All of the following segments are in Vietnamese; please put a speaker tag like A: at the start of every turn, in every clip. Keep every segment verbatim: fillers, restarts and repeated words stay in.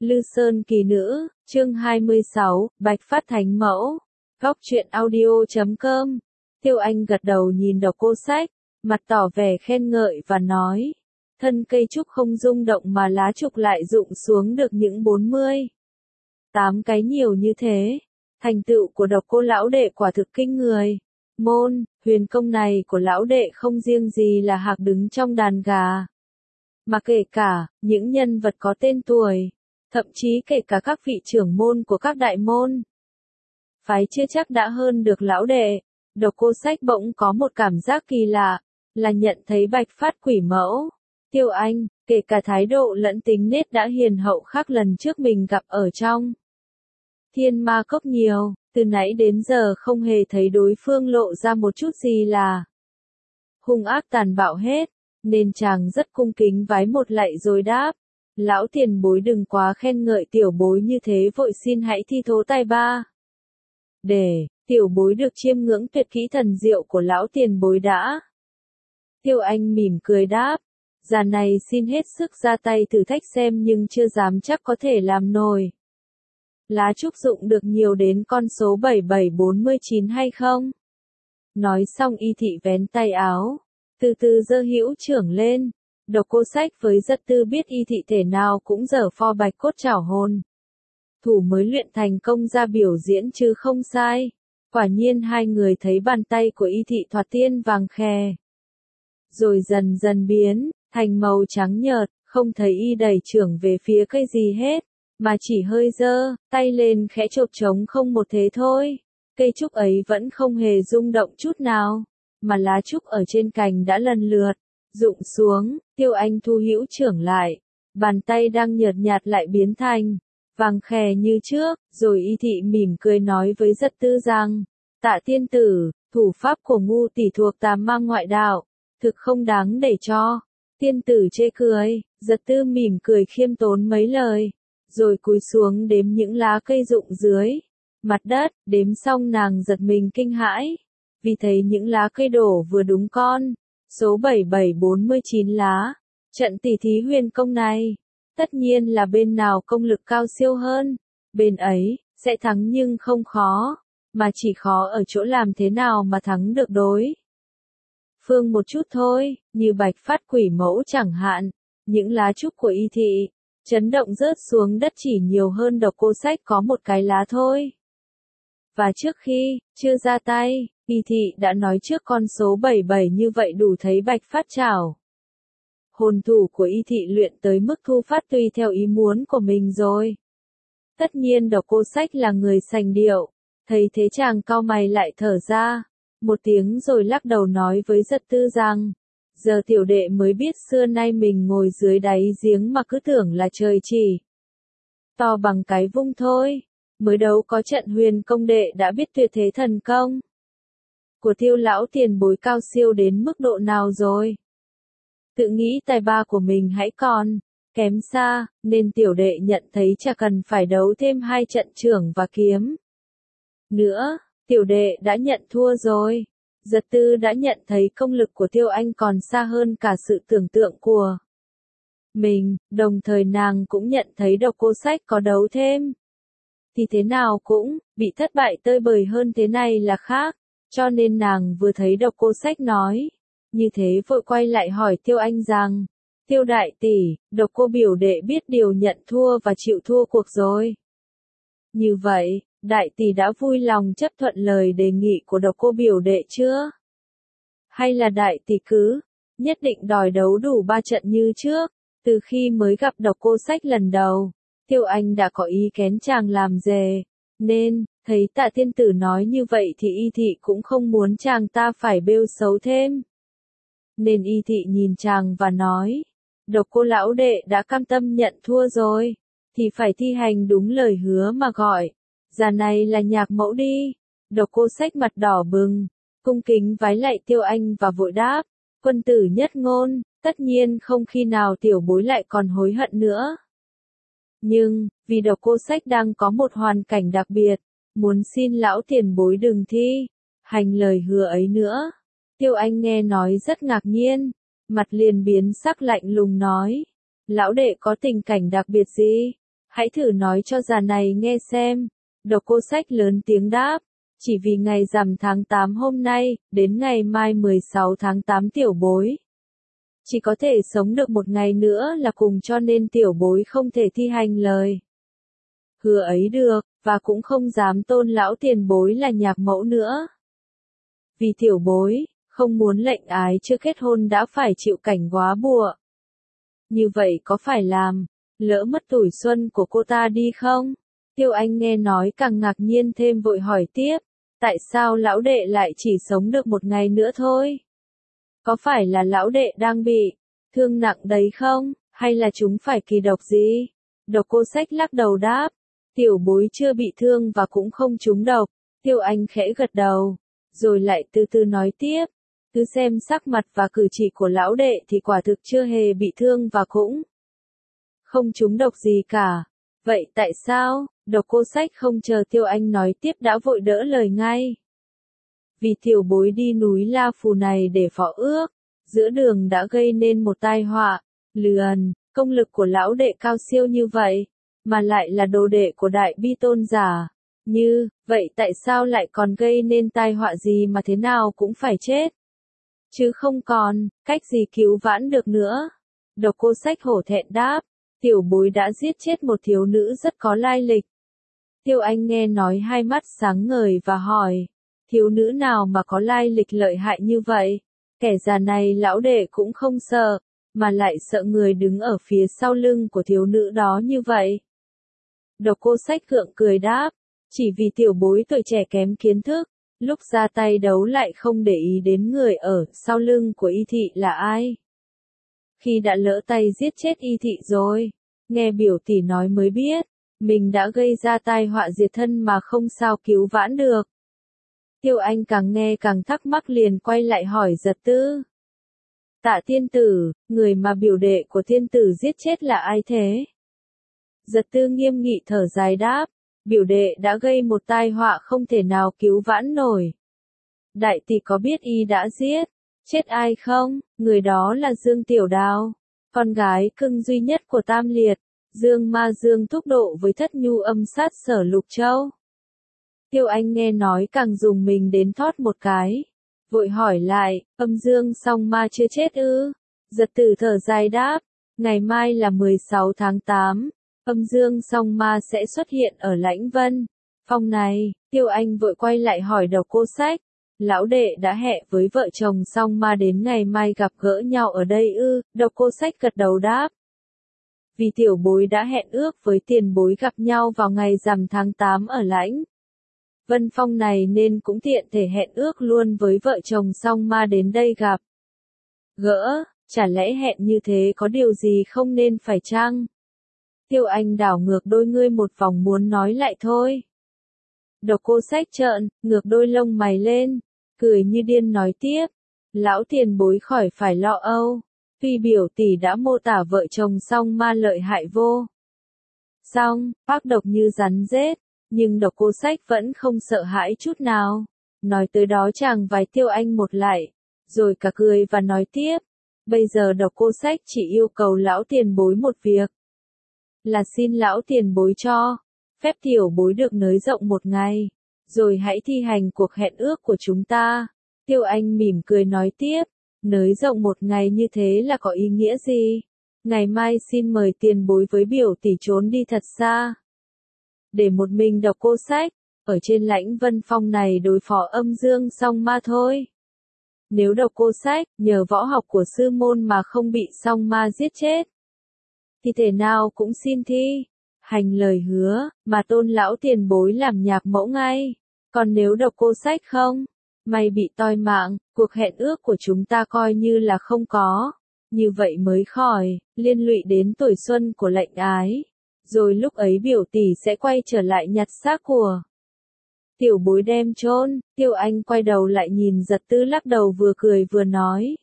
A: Lư Sơn kỳ nữ, chương hai mươi sáu, Bạch Phát Thánh Mẫu. Góc truyện audio chấm com. Tiêu Anh gật đầu nhìn độc cô sách, mặt tỏ vẻ khen ngợi và nói. Thân cây trúc không rung động mà lá trúc lại rụng xuống được những bốn mươi. Tám cái nhiều như thế. Thành tựu của độc cô lão đệ quả thực kinh người. Môn, huyền công này của lão đệ không riêng gì là hạc đứng trong đàn gà. Mà kể cả, những nhân vật có tên tuổi. Thậm chí kể cả các vị trưởng môn của các đại môn. Phái chưa chắc đã hơn được lão đệ. Độc cô sách bỗng có một cảm giác kỳ lạ, là nhận thấy Bạch Phát quỷ mẫu. Tiêu Anh, kể cả thái độ lẫn tính nết đã hiền hậu khác lần trước mình gặp ở trong Thiên Ma Cốc nhiều, từ nãy đến giờ không hề thấy đối phương lộ ra một chút gì là hung ác tàn bạo hết, nên chàng rất cung kính vái một lạy rồi đáp. Lão tiền bối đừng quá khen ngợi tiểu bối như thế, vội xin hãy thi thố tài ba. Để, tiểu bối được chiêm ngưỡng tuyệt kỹ thần diệu của lão tiền bối đã. Tiêu Anh mỉm cười đáp. Già này xin hết sức ra tay thử thách xem nhưng chưa dám chắc có thể làm nổi. Lá trúc dụng được nhiều đến con số bảy bảy bốn chín hay không? Nói xong y thị vén tay áo, từ từ giơ hữu trưởng lên. Độc cô sách với rất tư biết y thị thể nào cũng dở pho bạch cốt trảo hồn. Thủ mới luyện thành công ra biểu diễn chứ không sai. Quả nhiên hai người thấy bàn tay của y thị thoạt tiên vàng khè. Rồi dần dần biến, thành màu trắng nhợt, không thấy y đẩy trưởng về phía cây gì hết, mà chỉ hơi giơ tay lên khẽ chộp trống không một thế thôi. Cây trúc ấy vẫn không hề rung động chút nào, mà lá trúc ở trên cành đã lần lượt rụng xuống. Tiêu Anh thu hữu trưởng lại, bàn tay đang nhợt nhạt lại biến thành vàng khè như trước, rồi y thị mỉm cười nói với Giật Tư rằng, Tạ tiên tử, thủ pháp của ngu tỷ thuộc Tam Ma ngoại đạo, thực không đáng để cho tiên tử chê cười. Giật Tư mỉm cười khiêm tốn mấy lời, rồi cúi xuống đếm những lá cây rụng dưới mặt đất. Đếm xong nàng giật mình kinh hãi, vì thấy những lá cây đổ vừa đúng con số bảy bảy bốn chín lá. Trận tỷ thí huyền công này, tất nhiên là bên nào công lực cao siêu hơn, bên ấy sẽ thắng, nhưng không khó, mà chỉ khó ở chỗ làm thế nào mà thắng được đối phương một chút thôi, như Bạch Phát quỷ mẫu chẳng hạn. Những lá trúc của y thị chấn động rớt xuống đất chỉ nhiều hơn độc cô sách có một cái lá thôi. Và trước khi chưa ra tay, y thị đã nói trước con số bảy bảy như vậy đủ thấy Bạch Phát chảo hồn thủ của y thị luyện tới mức thu phát tùy theo ý muốn của mình rồi. Tất nhiên độc cô sách là người sành điệu, thấy thế chàng cau mày lại thở ra một tiếng rồi lắc đầu nói với Giật Tư rằng, giờ tiểu đệ mới biết xưa nay mình ngồi dưới đáy giếng mà cứ tưởng là trời chỉ to bằng cái vung thôi. Mới đấu có trận huyền công đệ đã biết tuyệt thế thần công của Tiêu lão tiền bối cao siêu đến mức độ nào rồi. Tự nghĩ tài ba của mình hãy còn kém xa, nên tiểu đệ nhận thấy chả cần phải đấu thêm hai trận trưởng và kiếm nữa, tiểu đệ đã nhận thua rồi. Giật Tư đã nhận thấy công lực của Tiêu Anh còn xa hơn cả sự tưởng tượng của mình, đồng thời nàng cũng nhận thấy độc cô sách có đấu thêm thì thế nào cũng bị thất bại tơi bời hơn thế này là khác, cho nên nàng vừa thấy độc cô sách nói như thế vội quay lại hỏi Tiêu Anh rằng, Tiêu đại tỷ, độc cô biểu đệ biết điều nhận thua và chịu thua cuộc rồi. Như vậy, đại tỷ đã vui lòng chấp thuận lời đề nghị của độc cô biểu đệ chưa? Hay là đại tỷ cứ nhất định đòi đấu đủ ba trận như trước? Từ khi mới gặp độc cô sách lần đầu, Tiêu Anh đã có ý kén chàng làm dề, nên thấy Tạ tiên tử nói như vậy thì y thị cũng không muốn chàng ta phải bêu xấu thêm. Nên y thị nhìn chàng và nói, độc cô lão đệ đã cam tâm nhận thua rồi, thì phải thi hành đúng lời hứa mà gọi già này là nhạc mẫu đi. Độc cô sách mặt đỏ bừng, cung kính vái lạy Tiêu Anh và vội đáp, quân tử nhất ngôn, tất nhiên không khi nào tiểu bối lại còn hối hận nữa. Nhưng, vì độc cô sách đang có một hoàn cảnh đặc biệt, muốn xin lão tiền bối đừng thi hành lời hứa ấy nữa. Tiêu Anh nghe nói rất ngạc nhiên, mặt liền biến sắc lạnh lùng nói, lão đệ có tình cảnh đặc biệt gì? Hãy thử nói cho già này nghe xem. Độc Cô Sách lớn tiếng đáp. Chỉ vì ngày rằm tháng tám hôm nay, đến ngày mai mười sáu tháng tám tiểu bối chỉ có thể sống được một ngày nữa là cùng, cho nên tiểu bối không thể thi hành lời hứa ấy được, và cũng không dám tôn lão tiền bối là nhạc mẫu nữa. Vì tiểu bối không muốn lệnh ái chưa kết hôn đã phải chịu cảnh góa bụa. Như vậy có phải làm lỡ mất tuổi xuân của cô ta đi không? Tiêu Anh nghe nói càng ngạc nhiên thêm, vội hỏi tiếp. Tại sao lão đệ lại chỉ sống được một ngày nữa thôi? Có phải là lão đệ đang bị thương nặng đấy không? Hay là chúng phải kỳ độc gì? Độc Cô Sách lắc đầu đáp. Tiểu bối chưa bị thương và cũng không trúng độc. Tiêu Anh khẽ gật đầu, rồi lại từ từ nói tiếp. Cứ xem sắc mặt và cử chỉ của lão đệ thì quả thực chưa hề bị thương và cũng không trúng độc gì cả. Vậy tại sao? Độc Cô Sách không chờ Tiêu Anh nói tiếp đã vội đỡ lời ngay. Vì tiểu bối đi núi La Phù này để phó ước, giữa đường đã gây nên một tai họa. Lườn, công lực của lão đệ cao siêu như vậy, mà lại là đồ đệ của Đại Bi Tôn giả. Như, vậy tại sao lại còn gây nên tai họa gì mà thế nào cũng phải chết? Chứ không còn cách gì cứu vãn được nữa. Độc Cô Sách hổ thẹn đáp. Tiểu bối đã giết chết một thiếu nữ rất có lai lịch. Tiêu Anh nghe nói hai mắt sáng ngời và hỏi. Thiếu nữ nào mà có lai lịch lợi hại như vậy? Kẻ già này lão đệ cũng không sợ, mà lại sợ người đứng ở phía sau lưng của thiếu nữ đó như vậy. Độc Cô Sách gượng cười đáp. Chỉ vì tiểu bối tuổi trẻ kém kiến thức, lúc ra tay đấu lại không để ý đến người ở sau lưng của Y Thị là ai. Khi đã lỡ tay giết chết Y Thị rồi, nghe biểu tỷ nói mới biết, mình đã gây ra tai họa diệt thân mà không sao cứu vãn được. Tiêu Anh càng nghe càng thắc mắc, liền quay lại hỏi Giật Tư. Tạ tiên tử, người mà biểu đệ của tiên tử giết chết là ai thế? Giật Tư nghiêm nghị thở dài đáp. Biểu đệ đã gây một tai họa không thể nào cứu vãn nổi. Đại tỷ có biết y đã giết chết ai không? Người đó là Dương Tiểu Đào, con gái cưng duy nhất của Tam Liệt, Dương Ma Dương thúc độ với Thất Nhu âm sát Sở Lục Châu. Tiêu Anh nghe nói càng dùng mình đến thót một cái, vội hỏi lại, âm Dương song ma chưa chết ư? Giật Tử thở dài đáp, ngày mai là mười sáu tháng tám. Âm Dương song ma sẽ xuất hiện ở Lãnh Vân Phong này. Tiêu Anh vội quay lại hỏi Độc Cô Sách. Lão đệ đã hẹn với vợ chồng song ma đến ngày mai gặp gỡ nhau ở đây ư? Độc Cô Sách gật đầu đáp. Vì tiểu bối đã hẹn ước với tiền bối gặp nhau vào ngày rằm tháng tám ở Lãnh Vân Phong này, nên cũng tiện thể hẹn ước luôn với vợ chồng song ma đến đây gặp gỡ. Chả lẽ hẹn như thế có điều gì không nên phải chăng? Tiêu Anh đảo ngược đôi ngươi một vòng muốn nói lại thôi. Độc Cô Sách trợn ngược đôi lông mày lên, cười như điên nói tiếp. Lão tiền bối khỏi phải lo âu. Tuy biểu tỷ đã mô tả vợ chồng song ma lợi hại vô song, ác độc như rắn rết, nhưng Độc Cô Sách vẫn không sợ hãi chút nào. Nói tới đó chàng vái Tiêu Anh một lại, rồi cả cười và nói tiếp. Bây giờ Độc Cô Sách chỉ yêu cầu lão tiền bối một việc. Là xin lão tiền bối cho phép tiểu bối được nới rộng một ngày, rồi hãy thi hành cuộc hẹn ước của chúng ta. Tiêu Anh mỉm cười nói tiếp, nới rộng một ngày như thế là có ý nghĩa gì? Ngày mai xin mời tiền bối với biểu tỷ trốn đi thật xa, để một mình Độc Cô Sách ở trên Lãnh Vân Phong này đối phó âm dương song ma thôi. Nếu Độc Cô Sách nhờ võ học của sư môn mà không bị song ma giết chết, thì thể nào cũng xin thi hành lời hứa mà tôn lão tiền bối làm nhạc mẫu ngay. Còn nếu Độc Cô Sách không may bị toi mạng, cuộc hẹn ước của chúng ta coi như là không có. Như vậy mới khỏi liên lụy đến tuổi xuân của lệnh ái. Rồi lúc ấy biểu tỷ sẽ quay trở lại nhặt xác của tiểu bối đem chôn. Tiêu Anh quay đầu lại nhìn Giật Tư lắc đầu, vừa cười vừa nói.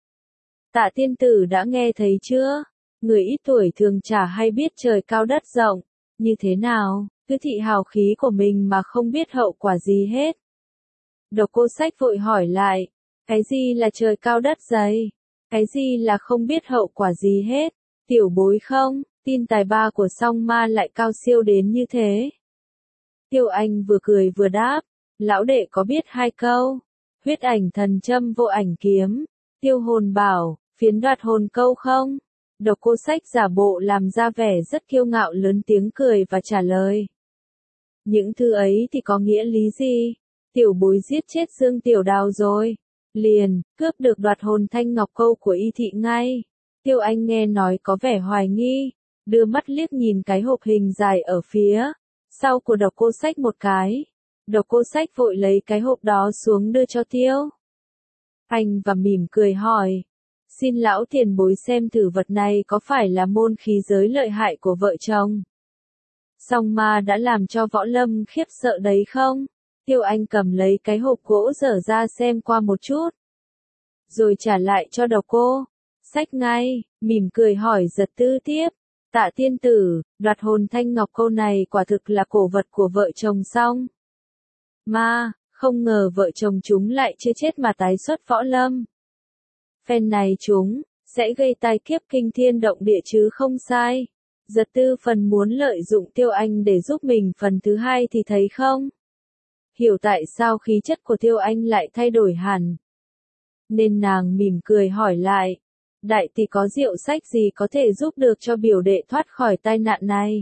A: Tạ tiên tử đã nghe thấy chưa? Người ít tuổi thường chả hay biết trời cao đất rộng như thế nào, cứ thị hào khí của mình mà không biết hậu quả gì hết. Độc Cô Sách vội hỏi lại, cái gì là trời cao đất dày? Cái gì là không biết hậu quả gì hết? Tiểu bối không tin tài ba của song ma lại cao siêu đến như thế. Tiêu Anh vừa cười vừa đáp, lão đệ có biết hai câu, huyết ảnh thần châm vô ảnh kiếm, tiêu hồn bảo, phiến đoạt hồn câu không? Độc Cô Sách giả bộ làm ra vẻ rất kiêu ngạo lớn tiếng cười và trả lời. Những thứ ấy thì có nghĩa lý gì? Tiểu bối giết chết Dương Tiểu Đào rồi. Liền, cướp được đoạt hồn thanh ngọc câu của y thị ngay. Tiêu Anh nghe nói có vẻ hoài nghi, đưa mắt liếc nhìn cái hộp hình dài ở phía sau của Độc Cô Sách một cái. Độc Cô Sách vội lấy cái hộp đó xuống đưa cho Tiêu Anh và mỉm cười hỏi. Xin lão tiền bối xem thử vật này có phải là môn khí giới lợi hại của vợ chồng song ma đã làm cho Võ Lâm khiếp sợ đấy không? Tiêu Anh cầm lấy cái hộp gỗ dở ra xem qua một chút, rồi trả lại cho Độc Cô Sách ngay, mỉm cười hỏi Giật Tư tiếp. Tạ tiên tử, đoạt hồn thanh ngọc câu này quả thực là cổ vật của vợ chồng song ma, không ngờ vợ chồng chúng lại chưa chết mà tái xuất Võ Lâm. Phen này chúng sẽ gây tai kiếp kinh thiên động địa chứ không sai. Giật Tư phần muốn lợi dụng Tiêu Anh để giúp mình phần thứ hai thì thấy không? Hiểu tại sao khí chất của Tiêu Anh lại thay đổi hẳn. Nên nàng mỉm cười hỏi lại. Đại tỷ có diệu sách gì có thể giúp được cho biểu đệ thoát khỏi tai nạn này?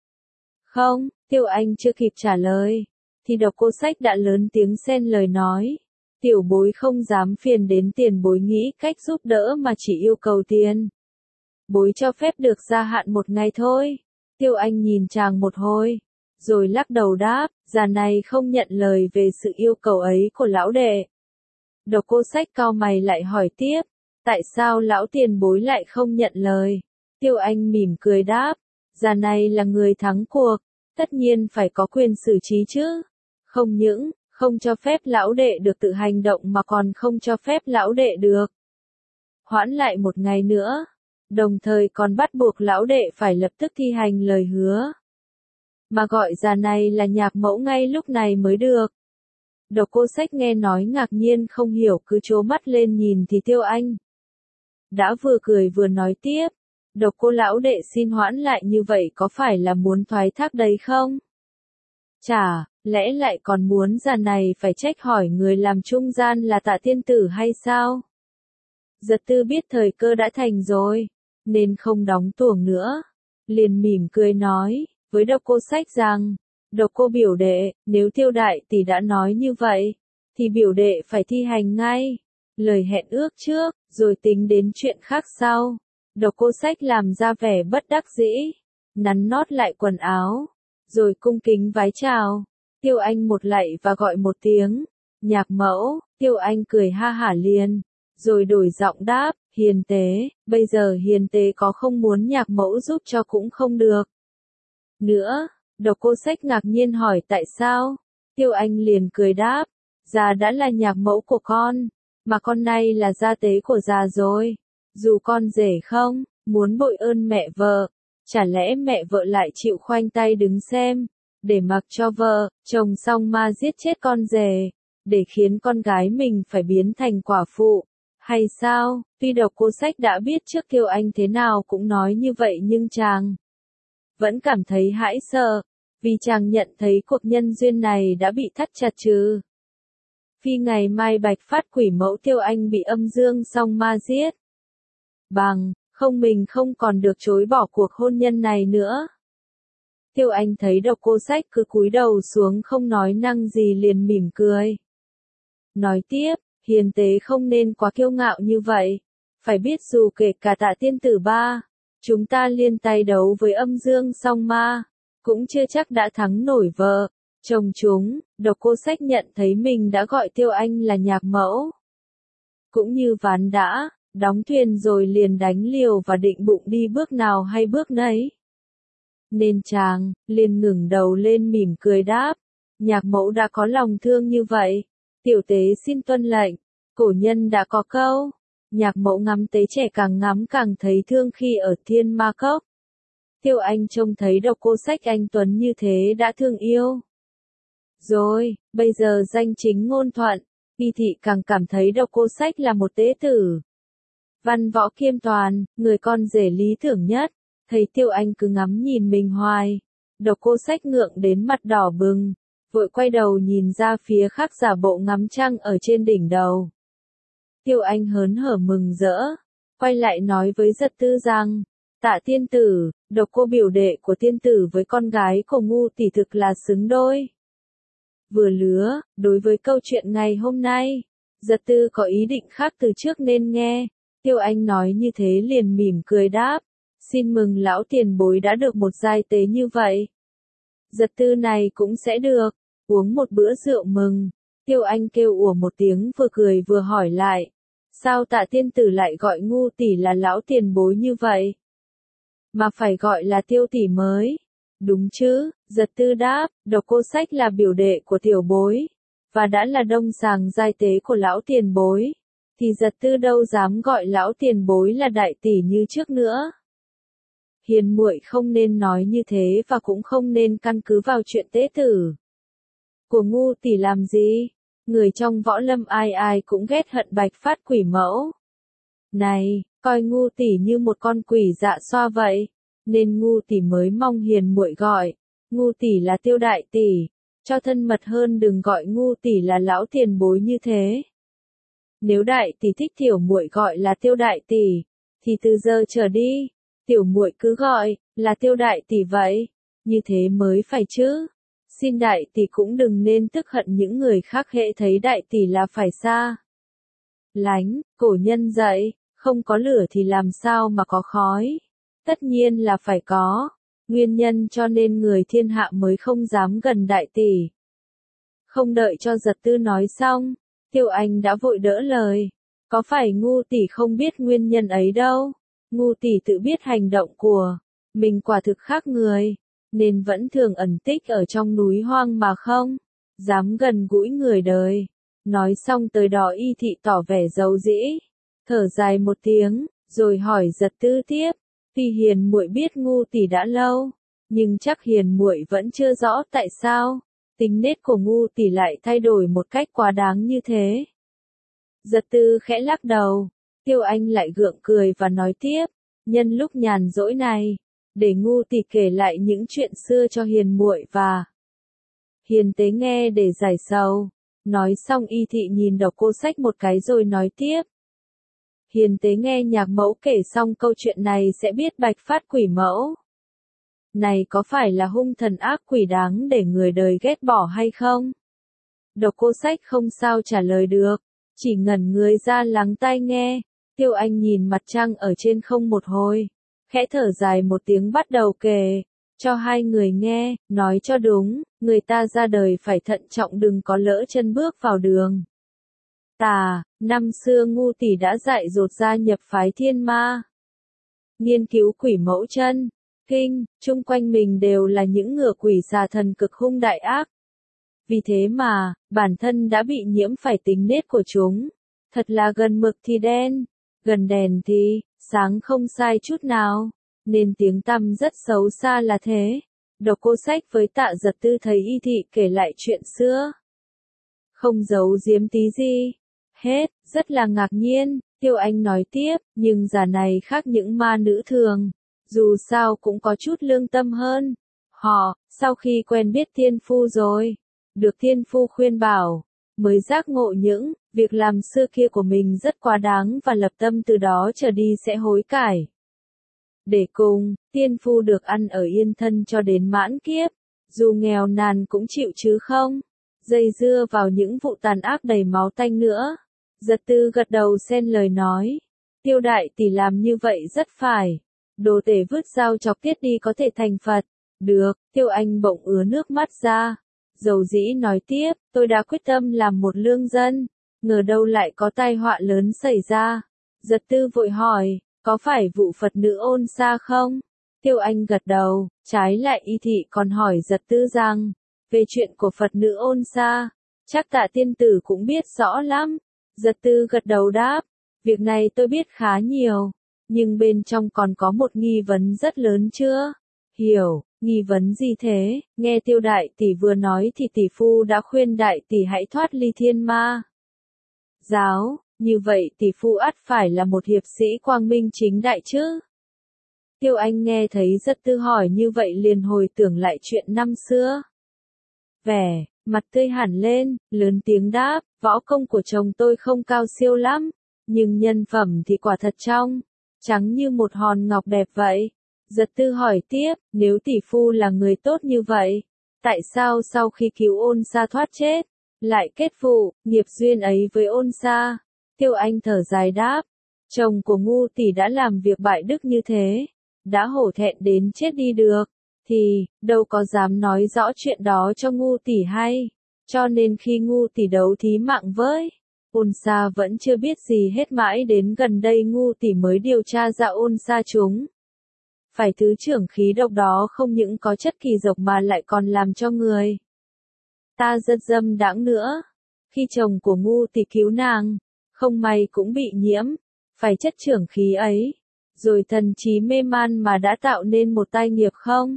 A: Không, Tiêu Anh chưa kịp trả lời, thì Độc Cô Sách đã lớn tiếng xen lời nói. Tiểu bối không dám phiền đến tiền bối nghĩ cách giúp đỡ mà chỉ yêu cầu tiền. Bối cho phép được gia hạn một ngày thôi. Tiêu Anh nhìn chàng một hồi, rồi lắc đầu đáp, già này không nhận lời về sự yêu cầu ấy của lão đệ. Độc Cô Sách cau mày lại hỏi tiếp, tại sao lão tiền bối lại không nhận lời? Tiêu Anh mỉm cười đáp, già này là người thắng cuộc, tất nhiên phải có quyền xử trí chứ. Không những không cho phép lão đệ được tự hành động mà còn không cho phép lão đệ được hoãn lại một ngày nữa, đồng thời còn bắt buộc lão đệ phải lập tức thi hành lời hứa. Mà gọi già này là nhạc mẫu ngay lúc này mới được. Độc Cô Sách nghe nói ngạc nhiên không hiểu cứ trố mắt lên nhìn thì Tiêu Anh đã vừa cười vừa nói tiếp, Độc Cô lão đệ xin hoãn lại như vậy có phải là muốn thoái thác đấy không? Chả, lẽ lại còn muốn già này phải trách hỏi người làm trung gian là Tạ tiên tử hay sao? Giật Tư biết thời cơ đã thành rồi, nên không đóng tuồng nữa. Liền mỉm cười nói, với Độc Cô Sách rằng, Độc Cô biểu đệ, nếu Tiêu đại tỷ đã nói như vậy, thì biểu đệ phải thi hành ngay. Lời hẹn ước trước, rồi tính đến chuyện khác sau. Độc Cô Sách làm ra vẻ bất đắc dĩ, nắn nót lại quần áo, rồi cung kính vái chào. Tiêu Anh một lạy và gọi một tiếng, nhạc mẫu. Tiêu Anh cười ha hả liền, rồi đổi giọng đáp, hiền tế, bây giờ hiền tế có không muốn nhạc mẫu giúp cho cũng không được. Nữa, Độc Cô Sách ngạc nhiên hỏi tại sao? Tiêu Anh liền cười đáp, già đã là nhạc mẫu của con, mà con nay là gia tế của già rồi. Dù con rể không, muốn bội ơn mẹ vợ, chả lẽ mẹ vợ lại chịu khoanh tay đứng xem, để mặc cho vợ, chồng song ma giết chết con rể, để khiến con gái mình phải biến thành quả phụ, hay sao? Tuy Độc Cô Sách đã biết trước Tiêu Anh thế nào cũng nói như vậy nhưng chàng vẫn cảm thấy hãi sợ, vì chàng nhận thấy cuộc nhân duyên này đã bị thắt chặt trừ. Phi ngày mai bạch phát quỷ mẫu Tiêu Anh bị âm dương song ma giết. Bằng, không mình không còn được chối bỏ cuộc hôn nhân này nữa. Tiêu Anh thấy Độc Cô Sách cứ cúi đầu xuống không nói năng gì liền mỉm cười. Nói tiếp, hiền tế không nên quá kiêu ngạo như vậy. Phải biết dù kể cả Tạ tiên tử ba, chúng ta liên tay đấu với âm dương song ma, cũng chưa chắc đã thắng nổi vợ chồng chúng. Độc Cô Sách nhận thấy mình đã gọi Tiêu Anh là nhạc mẫu, cũng như ván đã đóng thuyền rồi liền đánh liều và định bụng đi bước nào hay bước nấy. Nên chàng liền ngẩng đầu lên mỉm cười đáp, nhạc mẫu đã có lòng thương như vậy, tiểu tế xin tuân lệnh. Cổ nhân đã có câu, nhạc mẫu ngắm tế trẻ càng ngắm càng thấy thương khi ở Thiên Ma Cốc. Tiêu Anh trông thấy Độc Cô Sách anh tuấn như thế đã thương yêu rồi, bây giờ danh chính ngôn thuận, y thị càng cảm thấy Độc Cô Sách là một tế tử văn võ kiêm toàn, người con rể lý tưởng nhất. Thấy Tiêu Anh cứ ngắm nhìn mình hoài, Độc Cô Sách ngượng đến mặt đỏ bừng, vội quay đầu nhìn ra phía khác giả bộ ngắm trăng ở trên đỉnh đầu. Tiêu Anh hớn hở mừng rỡ, quay lại nói với Giật Tư rằng, Tạ tiên tử, Độc Cô biểu đệ của tiên tử với con gái của Ngu tỷ thực là xứng đôi. Vừa lứa, đối với câu chuyện ngày hôm nay, Giật Tư có ý định khác từ trước nên nghe, Tiêu Anh nói như thế liền mỉm cười đáp, xin mừng lão tiền bối đã được một giai tế như vậy. Giật Tư này cũng sẽ được, uống một bữa rượu mừng. Tiêu Anh kêu ủa một tiếng vừa cười vừa hỏi lại, sao Tạ tiên tử lại gọi Ngu tỷ là lão tiền bối như vậy? Mà phải gọi là Tiêu tỷ mới. Đúng chứ, Giật Tư đáp, Độc Cô Sách là biểu đệ của tiểu bối, và đã là đông sàng giai tế của lão tiền bối, thì Giật Tư đâu dám gọi lão tiền bối là đại tỷ như trước nữa. Hiền muội không nên nói như thế và cũng không nên căn cứ vào chuyện tế tử của Ngu tỷ làm gì. Người trong võ lâm ai ai cũng ghét hận Bạch Phát quỷ mẫu. Này, coi Ngu tỷ như một con quỷ dạ xoa vậy, nên Ngu tỷ mới mong hiền muội gọi Ngu tỷ là Tiêu đại tỷ, cho thân mật hơn đừng gọi Ngu tỷ là lão tiền bối như thế. Nếu đại tỷ thích tiểu muội gọi là Tiêu đại tỷ, thì từ giờ trở đi, tiểu muội cứ gọi là Tiêu đại tỷ vậy, như thế mới phải chứ. Xin đại tỷ cũng đừng nên tức hận những người khác hễ thấy đại tỷ là phải xa lánh. Cổ nhân dạy, không có lửa thì làm sao mà có khói. Tất nhiên là phải có, nguyên nhân cho nên người thiên hạ mới không dám gần đại tỷ. Không đợi cho Giật Tư nói xong, Tiêu Anh đã vội đỡ lời, có phải Ngu tỷ không biết nguyên nhân ấy đâu. Ngu tỷ tự biết hành động của mình quả thực khác người, nên vẫn thường ẩn tích ở trong núi hoang mà không dám gần gũi người đời. Nói xong tới đó y thị tỏ vẻ giấu dĩ, thở dài một tiếng, rồi hỏi Giật Tư tiếp, tuy hiền muội biết Ngu tỷ đã lâu, nhưng chắc hiền muội vẫn chưa rõ tại sao tính nết của Ngu tỷ lại thay đổi một cách quá đáng như thế. Giật Tư khẽ lắc đầu, Tiêu Anh lại gượng cười và nói tiếp, nhân lúc nhàn rỗi này, để Ngu tỷ kể lại những chuyện xưa cho hiền muội và hiền tế nghe để giải sầu. Nói xong y thị nhìn Độc Cô Sách một cái rồi nói tiếp. Hiền tế nghe nhạc mẫu kể xong câu chuyện này sẽ biết Bạch Phát quỷ mẫu này có phải là hung thần ác quỷ đáng để người đời ghét bỏ hay không? Độc Cô Sách không sao trả lời được, chỉ ngẩn người ra lắng tai nghe. Tiêu Anh nhìn mặt trăng ở trên không một hồi, khẽ thở dài một tiếng bắt đầu kể cho hai người nghe, nói cho đúng, người ta ra đời phải thận trọng đừng có lỡ chân bước vào đường tà. Năm xưa Ngu tỷ đã dạy dột gia nhập phái Thiên Ma, nghiên cứu quỷ mẫu chân kinh, chung quanh mình đều là những ngựa quỷ xà thần cực hung đại ác. Vì thế mà, bản thân đã bị nhiễm phải tính nết của chúng, thật là gần mực thì đen, gần đèn thì sáng không sai chút nào, nên tiếng tăm rất xấu xa là thế. Độc Cô Sách với Tạ Giật Tư thấy y thị kể lại chuyện xưa, không giấu giếm tí gì hết, rất là ngạc nhiên. Tiêu Anh nói tiếp, nhưng già này khác những ma nữ thường, dù sao cũng có chút lương tâm hơn. Họ, sau khi quen biết thiên phu rồi, được thiên phu khuyên bảo, mới giác ngộ những việc làm xưa kia của mình rất quá đáng và lập tâm từ đó trở đi sẽ hối cải. Để cùng, tiên phu được ăn ở yên thân cho đến mãn kiếp, dù nghèo nàn cũng chịu chứ không dây dưa vào những vụ tàn ác đầy máu tanh nữa. Giật Tư gật đầu xen lời nói, Tiêu đại tỷ làm như vậy rất phải, đồ tể vứt dao chọc tiết đi có thể thành Phật. Được, Tiêu Anh bỗng ứa nước mắt ra, dầu dĩ nói tiếp, tôi đã quyết tâm làm một lương dân, ngờ đâu lại có tai họa lớn xảy ra. Giật Tư vội hỏi, có phải vụ Phật nữ Ôn Sa không? Tiêu Anh gật đầu, trái lại y thị còn hỏi Giật Tư rằng, về chuyện của Phật nữ Ôn Sa, chắc Tạ tiên tử cũng biết rõ lắm. Giật Tư gật đầu đáp, việc này tôi biết khá nhiều, nhưng bên trong còn có một nghi vấn rất lớn chưa? Hiểu, nghi vấn gì thế? Nghe Tiêu đại tỷ vừa nói thì tỷ phu đã khuyên đại tỷ hãy thoát ly Thiên Ma giáo, như vậy tỷ phu ắt phải là một hiệp sĩ quang minh chính đại chứ? Tiêu Anh nghe thấy Giật Tư hỏi như vậy liền hồi tưởng lại chuyện năm xưa. Vẻ mặt tươi hẳn lên, lớn tiếng đáp, võ công của chồng tôi không cao siêu lắm, nhưng nhân phẩm thì quả thật trong, trắng như một hòn ngọc đẹp vậy. Giật Tư hỏi tiếp, nếu tỷ phu là người tốt như vậy, tại sao sau khi cứu Ôn Sa thoát chết, lại kết vụ, nghiệp duyên ấy với Ôn Sa? Tiêu Anh thở dài đáp, chồng của ngu tỷ đã làm việc bại đức như thế, đã hổ thẹn đến chết đi được, thì, đâu có dám nói rõ chuyện đó cho ngu tỷ hay, cho nên khi ngu tỷ đấu thí mạng với Ôn Sa vẫn chưa biết gì hết, mãi đến gần đây ngu tỷ mới điều tra ra Ôn Sa chúng phải thứ trưởng khí độc đó không những có chất kỳ độc mà lại còn làm cho người ta rất dâm đãng nữa. Khi chồng của ngu tỷ cứu nàng, không may cũng bị nhiễm phải chất trưởng khí ấy, rồi thần trí mê man mà đã tạo nên một tai nghiệp không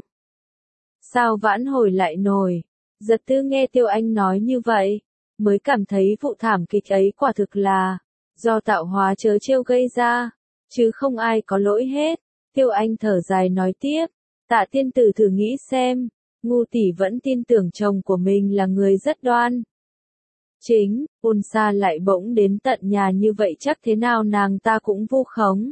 A: sao vãn hồi lại nổi. Giật Tư nghe Tiêu Anh nói như vậy, mới cảm thấy vụ thảm kịch ấy quả thực là do tạo hóa trớ trêu gây ra, chứ không ai có lỗi hết. Tiêu Anh thở dài nói tiếp, Tạ tiên tử thử nghĩ xem, ngu tỷ vẫn tin tưởng chồng của mình là người rất đoan chính, Ôn Sa lại bỗng đến tận nhà như vậy, chắc thế nào nàng ta cũng vu khống.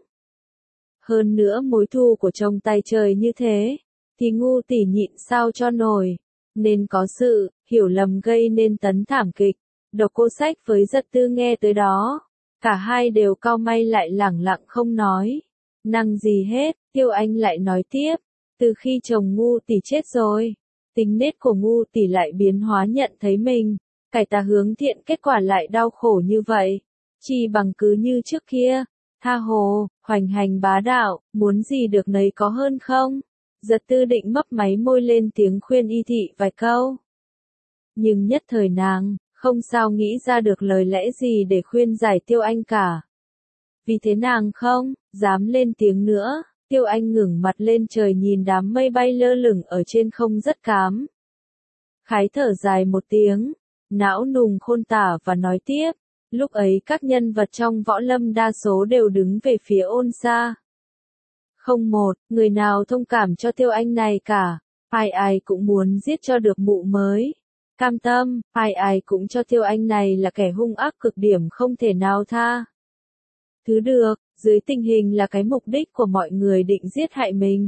A: Hơn nữa mối thù của chồng tay trời như thế, thì ngu tỷ nhịn sao cho nổi, nên có sự hiểu lầm gây nên tấn thảm kịch. Độc Cô Sách với Giật Tư nghe tới đó, cả hai đều cau mày lại lẳng lặng không nói năng gì hết. Tiêu Anh lại nói tiếp, từ khi chồng ngu tỷ chết rồi, tính nết của ngu tỷ lại biến hóa, nhận thấy mình cải tà hướng thiện, kết quả lại đau khổ như vậy, chi bằng cứ như trước kia, tha hồ hoành hành bá đạo, muốn gì được nấy có hơn không? Giật Tư định mấp máy môi lên tiếng khuyên y thị vài câu, nhưng nhất thời nàng không sao nghĩ ra được lời lẽ gì để khuyên giải Tiêu Anh cả. Vì thế nàng không dám lên tiếng nữa. Tiêu Anh ngẩng mặt lên trời nhìn đám mây bay lơ lửng ở trên không rất cảm khái, thở dài một tiếng, não nùng khôn tả và nói tiếp, lúc ấy các nhân vật trong võ lâm đa số đều đứng về phía Ôn Sa. Không một người nào thông cảm cho Tiêu Anh này cả, ai ai cũng muốn giết cho được mụ mới cam tâm, ai ai cũng cho Tiêu Anh này là kẻ hung ác cực điểm không thể nào tha thứ được, dưới tình hình là cái mục đích của mọi người định giết hại mình.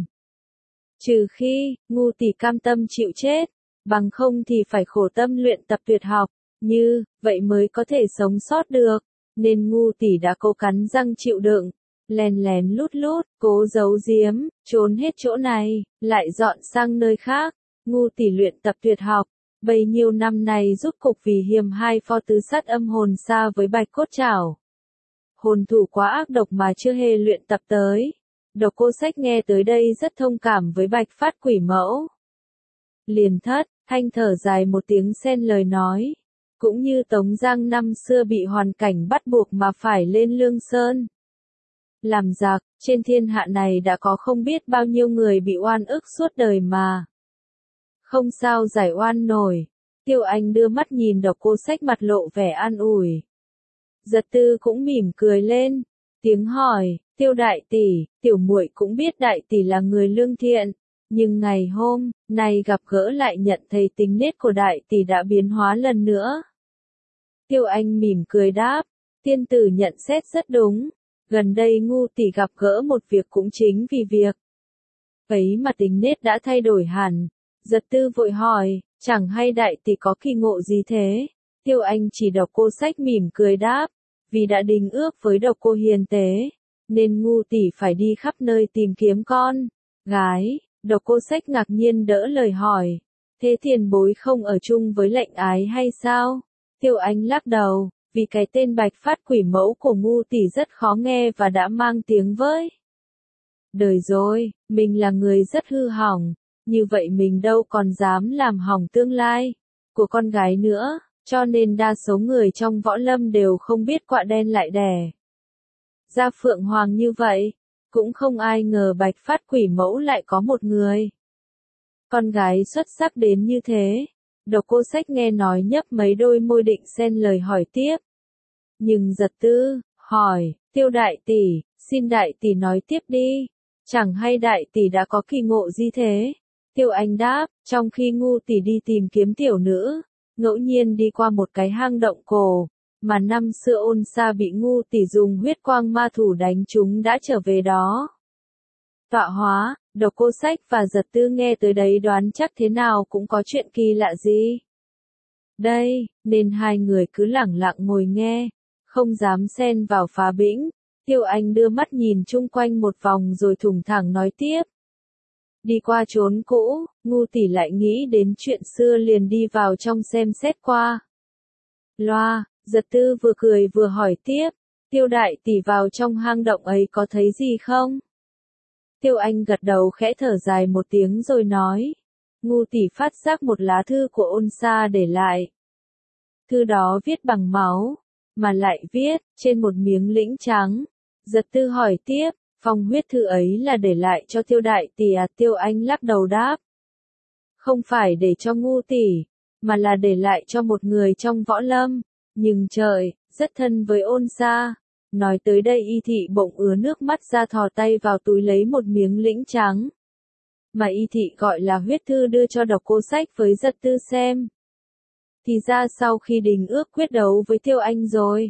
A: Trừ khi, ngu tỷ cam tâm chịu chết, bằng không thì phải khổ tâm luyện tập tuyệt học, như, vậy mới có thể sống sót được, nên ngu tỷ đã cố cắn răng chịu đựng, lén lén lút lút, cố giấu giếm, trốn hết chỗ này, lại dọn sang nơi khác, ngu tỷ luyện tập tuyệt học, bấy nhiêu năm nay rút cục vì hiềm hai pho tứ sát âm hồn xa với bạch cốt trảo. Hồn thủ quá ác độc mà chưa hề luyện tập tới. Độc Cô Sách nghe tới đây rất thông cảm với Bạch Phát quỷ mẫu. Liền thất, thanh thở dài một tiếng xen lời nói. Cũng như Tống Giang năm xưa bị hoàn cảnh bắt buộc mà phải lên Lương Sơn làm giặc, trên thiên hạ này đã có không biết bao nhiêu người bị oan ức suốt đời mà không sao giải oan nổi. Tiêu Anh đưa mắt nhìn Độc Cô Sách, mặt lộ vẻ an ủi. Giật Tư cũng mỉm cười lên, tiếng hỏi, Tiêu đại tỷ, tiểu muội cũng biết đại tỷ là người lương thiện, nhưng ngày hôm nay gặp gỡ lại nhận thấy tính nết của đại tỷ đã biến hóa lần nữa. Tiêu Anh mỉm cười đáp, tiên tử nhận xét rất đúng, gần đây ngu tỷ gặp gỡ một việc cũng chính vì việc ấy mà tính nết đã thay đổi hẳn. Giật Tư vội hỏi, chẳng hay đại tỷ có kỳ ngộ gì thế? Tiêu Anh chỉ Độc Cô Sách mỉm cười đáp, vì đã đính ước với Độc Cô hiền tế, nên ngu tỷ phải đi khắp nơi tìm kiếm con gái. Độc Cô Sách ngạc nhiên đỡ lời hỏi, thế tiền bối không ở chung với lệnh ái hay sao? Tiêu Anh lắc đầu, vì cái tên Bạch Phát quỷ mẫu của ngu tỷ rất khó nghe và đã mang tiếng với đời rồi, mình là người rất hư hỏng, như vậy mình đâu còn dám làm hỏng tương lai của con gái nữa, cho nên đa số người trong võ lâm đều không biết quạ đen lại đẻ ra phượng hoàng như vậy, cũng không ai ngờ Bạch Phát quỷ mẫu lại có một người con gái xuất sắc đến như thế. Độc Cô Sách nghe nói nhấp mấy đôi môi định xen lời hỏi tiếp. Nhưng Giật Tư hỏi, Tiêu đại tỷ, xin đại tỷ nói tiếp đi. Chẳng hay đại tỷ đã có kỳ ngộ gì thế? Tiêu Anh đáp, trong khi ngu tỷ đi tìm kiếm tiểu nữ, ngẫu nhiên đi qua một cái hang động cổ, mà năm xưa ôn xa bị ngu tỷ dùng huyết quang ma thủ đánh chúng đã trở về đó. Tọa hóa, Độc Cô Sách và Giật Tư nghe tới đấy đoán chắc thế nào cũng có chuyện kỳ lạ gì. Đây, nên hai người cứ lẳng lặng ngồi nghe, không dám xen vào phá bĩnh. Tiêu Anh đưa mắt nhìn chung quanh một vòng rồi thủng thẳng nói tiếp. Đi qua chốn cũ, ngu tỷ lại nghĩ đến chuyện xưa liền đi vào trong xem xét qua. Loa, Giật Tư vừa cười vừa hỏi tiếp, Tiêu đại tỷ vào trong hang động ấy có thấy gì không? Tiêu Anh gật đầu khẽ thở dài một tiếng rồi nói, ngu tỷ phát giác một lá thư của ôn xa để lại. Thư đó viết bằng máu, mà lại viết trên một miếng lĩnh trắng. Giật Tư hỏi tiếp, phong huyết thư ấy là để lại cho Tiêu đại tỷ à? Tiêu Anh lắc đầu đáp. Không phải để cho ngu tỷ, mà là để lại cho một người trong võ lâm, nhưng trời, rất thân với ôn xa. Nói tới đây Y Thị bỗng ứa nước mắt ra thò tay vào túi lấy một miếng lĩnh trắng. Mà Y Thị gọi là huyết thư đưa cho Độc Cô Sách với Giật Tư xem. Thì ra sau khi đình ước quyết đấu với Tiêu Anh rồi.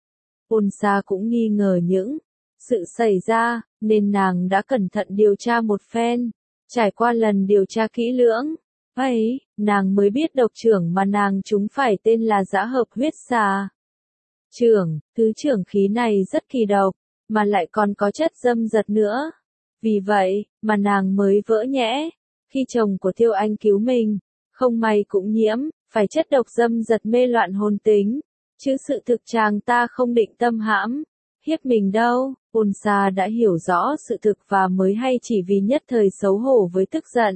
A: Ôn xa cũng nghi ngờ những sự xảy ra, nên nàng đã cẩn thận điều tra một phen. Trải qua lần điều tra kỹ lưỡng, ấy, nàng mới biết độc trưởng mà nàng trúng phải tên là Dã Hợp Huyết Xà. Trưởng, thứ trưởng khí này rất kỳ độc, mà lại còn có chất dâm dật nữa. Vì vậy, mà nàng mới vỡ nhẽ. Khi chồng của Tiêu Anh cứu mình, không may cũng nhiễm, phải chất độc dâm dật mê loạn hồn tính. Chứ sự thực chàng ta không định tâm hãm, hiếp mình đâu. Ôn xa đã hiểu rõ sự thực và mới hay chỉ vì nhất thời xấu hổ với tức giận.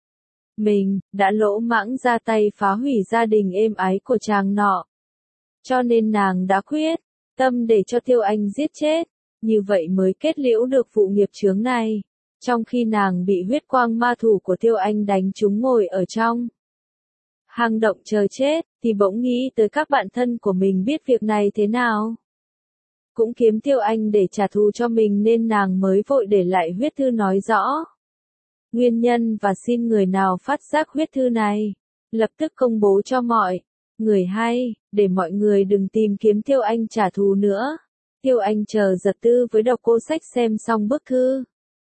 A: Mình, đã lỗ mãng ra tay phá hủy gia đình êm ái của chàng nọ. Cho nên nàng đã quyết tâm để cho Tiêu Anh giết chết, như vậy mới kết liễu được vụ nghiệp chướng này. Trong khi nàng bị huyết quang ma thủ của Tiêu Anh đánh trúng ngồi ở trong hang động chờ chết, thì bỗng nghĩ tới các bạn thân của mình biết việc này thế nào. Cũng kiếm Tiêu Anh để trả thù cho mình nên nàng mới vội để lại huyết thư nói rõ nguyên nhân và xin người nào phát giác huyết thư này, lập tức công bố cho mọi người hay, để mọi người đừng tìm kiếm Tiêu Anh trả thù nữa. Tiêu Anh chờ Giật Tư với Độc Cô Sách xem xong bức thư,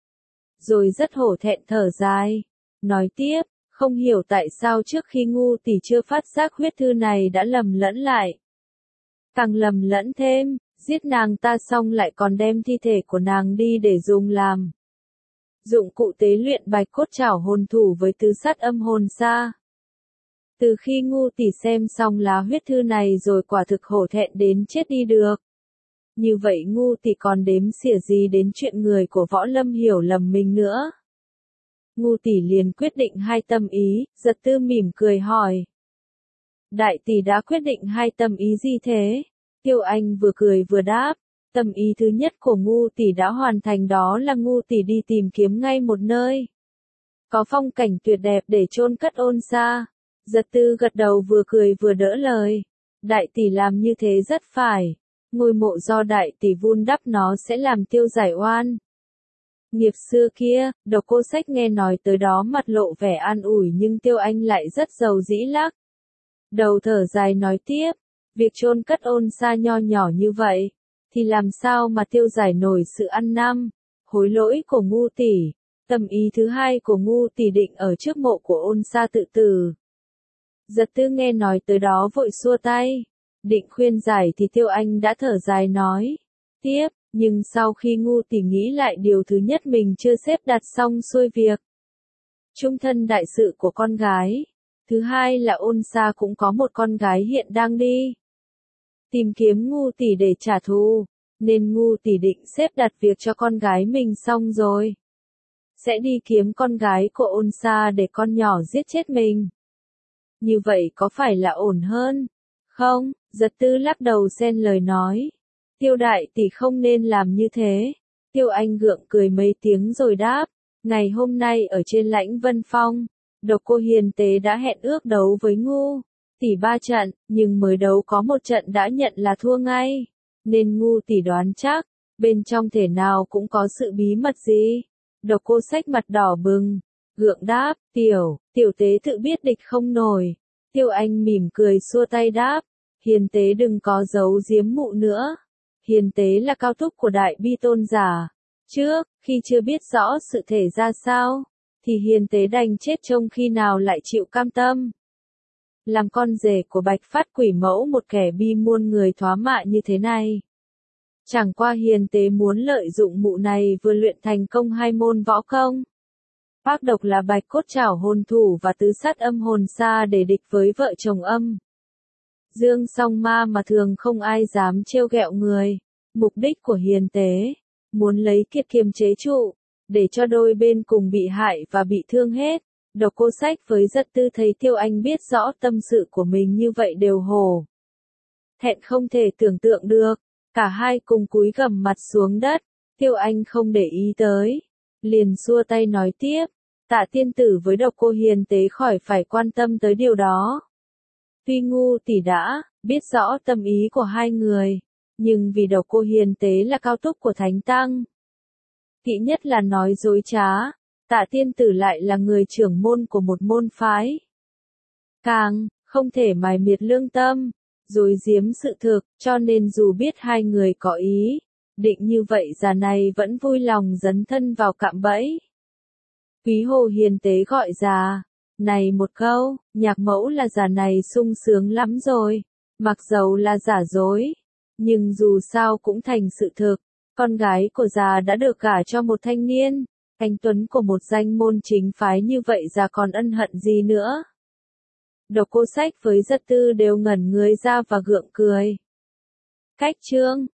A: rồi rất hổ thẹn thở dài, nói tiếp, không hiểu tại sao trước khi ngu tỷ chưa phát giác huyết thư này đã lầm lẫn lại. Càng lầm lẫn thêm, giết nàng ta xong lại còn đem thi thể của nàng đi để dùng làm dụng cụ tế luyện bạch cốt trảo hồn thủ với tứ sát âm hồn xa. Từ khi ngu tỷ xem xong lá huyết thư này rồi quả thực hổ thẹn đến chết đi được. Như vậy ngu tỷ còn đếm xỉa gì đến chuyện người của võ lâm hiểu lầm mình nữa. Ngu tỷ liền quyết định hai tâm ý. Giật Tư mỉm cười hỏi. Đại tỷ đã quyết định hai tâm ý gì thế? Tiêu Anh vừa cười vừa đáp. Tâm ý thứ nhất của ngu tỷ đã hoàn thành, đó là ngu tỷ đi tìm kiếm ngay một nơi có phong cảnh tuyệt đẹp để chôn cất ôn xa. Giật Tư gật đầu vừa cười vừa đỡ lời. Đại tỷ làm như thế rất phải. Ngôi mộ do đại tỷ vun đắp nó sẽ làm tiêu giải oan nghiệp xưa kia. Độc Cô Sách nghe nói tới đó mặt lộ vẻ an ủi, nhưng Tiêu Anh lại rất giàu dĩ lắc đầu thở dài nói tiếp, việc chôn cất ôn xa nho nhỏ như vậy, thì làm sao mà tiêu giải nổi sự ăn năn hối lỗi của ngu tỷ. Tâm ý thứ hai của ngu tỷ định ở trước mộ của ôn xa tự tử. Giật Tư nghe nói tới đó vội xua tay, định khuyên giải thì Tiêu Anh đã thở dài nói tiếp, nhưng sau khi ngu tỷ nghĩ lại, điều thứ nhất mình chưa xếp đặt xong xuôi việc chung thân đại sự của con gái. Thứ hai là ôn xa cũng có một con gái hiện đang đi tìm kiếm ngu tỷ để trả thù, nên ngu tỷ định xếp đặt việc cho con gái mình xong rồi sẽ đi kiếm con gái của ôn xa để con nhỏ giết chết mình. Như vậy có phải là ổn hơn không? Giật Tư lắc đầu xen lời nói. Tiêu đại tỷ không nên làm như thế. Tiêu Anh gượng cười mấy tiếng rồi đáp. Ngày hôm nay ở trên Lãnh Vân Phong, Độc Cô Hiền Tế đã hẹn ước đấu với ngu tỷ ba trận, nhưng mới đấu có một trận đã nhận là thua ngay. Nên ngu tỷ đoán chắc, bên trong thể nào cũng có sự bí mật gì. Độc Cô Sách mặt đỏ bừng, gượng đáp, tiểu, tiểu tế tự biết địch không nổi. Tiêu Anh mỉm cười xua tay đáp, hiền tế đừng có giấu giếm mụ nữa. Hiền tế là cao thúc của đại bi tôn giả. Trước, khi chưa biết rõ sự thể ra sao, thì hiền tế đành chết trông khi nào lại chịu cam tâm. Làm con rể của Bạch Phát quỷ mẫu một kẻ bi muôn người thoá mạ như thế này. Chẳng qua hiền tế muốn lợi dụng mụ này vừa luyện thành công hai môn võ công. Ác độc là bạch cốt trảo hồn thủ và tứ sát âm hồn xa để địch với vợ chồng âm. Dương song ma mà thường không ai dám trêu ghẹo người. Mục đích của hiền tế, muốn lấy kiệt kiềm chế trụ, để cho đôi bên cùng bị hại và bị thương hết. Độc Cô Sách với Giật Tư thấy Tiêu Anh biết rõ tâm sự của mình như vậy đều hổ thẹn không thể tưởng tượng được. Cả hai cùng cúi gằm mặt xuống đất. Tiêu Anh không để ý tới, liền xua tay nói tiếp, Tạ tiên tử với Độc Cô hiền tế khỏi phải quan tâm tới điều đó. Tuy ngu tỷ đã biết rõ tâm ý của hai người, nhưng vì Độc Cô hiền tế là cao thúc của Thánh Tăng, kỵ nhất là nói dối trá. Tạ tiên tử lại là người trưởng môn của một môn phái, càng không thể mài miệt lương tâm, dối giếm sự thực, cho nên dù biết hai người có ý định như vậy, già này vẫn vui lòng dấn thân vào cạm bẫy. Quý Hồ hiền tế gọi già này một câu, nhạc mẫu là già này sung sướng lắm rồi, mặc dầu là giả dối, nhưng dù sao cũng thành sự thực. Con gái của già đã được gả cho một thanh niên anh tuấn của một danh môn chính phái, như vậy già còn ân hận gì nữa. Độc Cô Sách với Giật Tư đều ngẩn người ra và gượng cười. Cách chương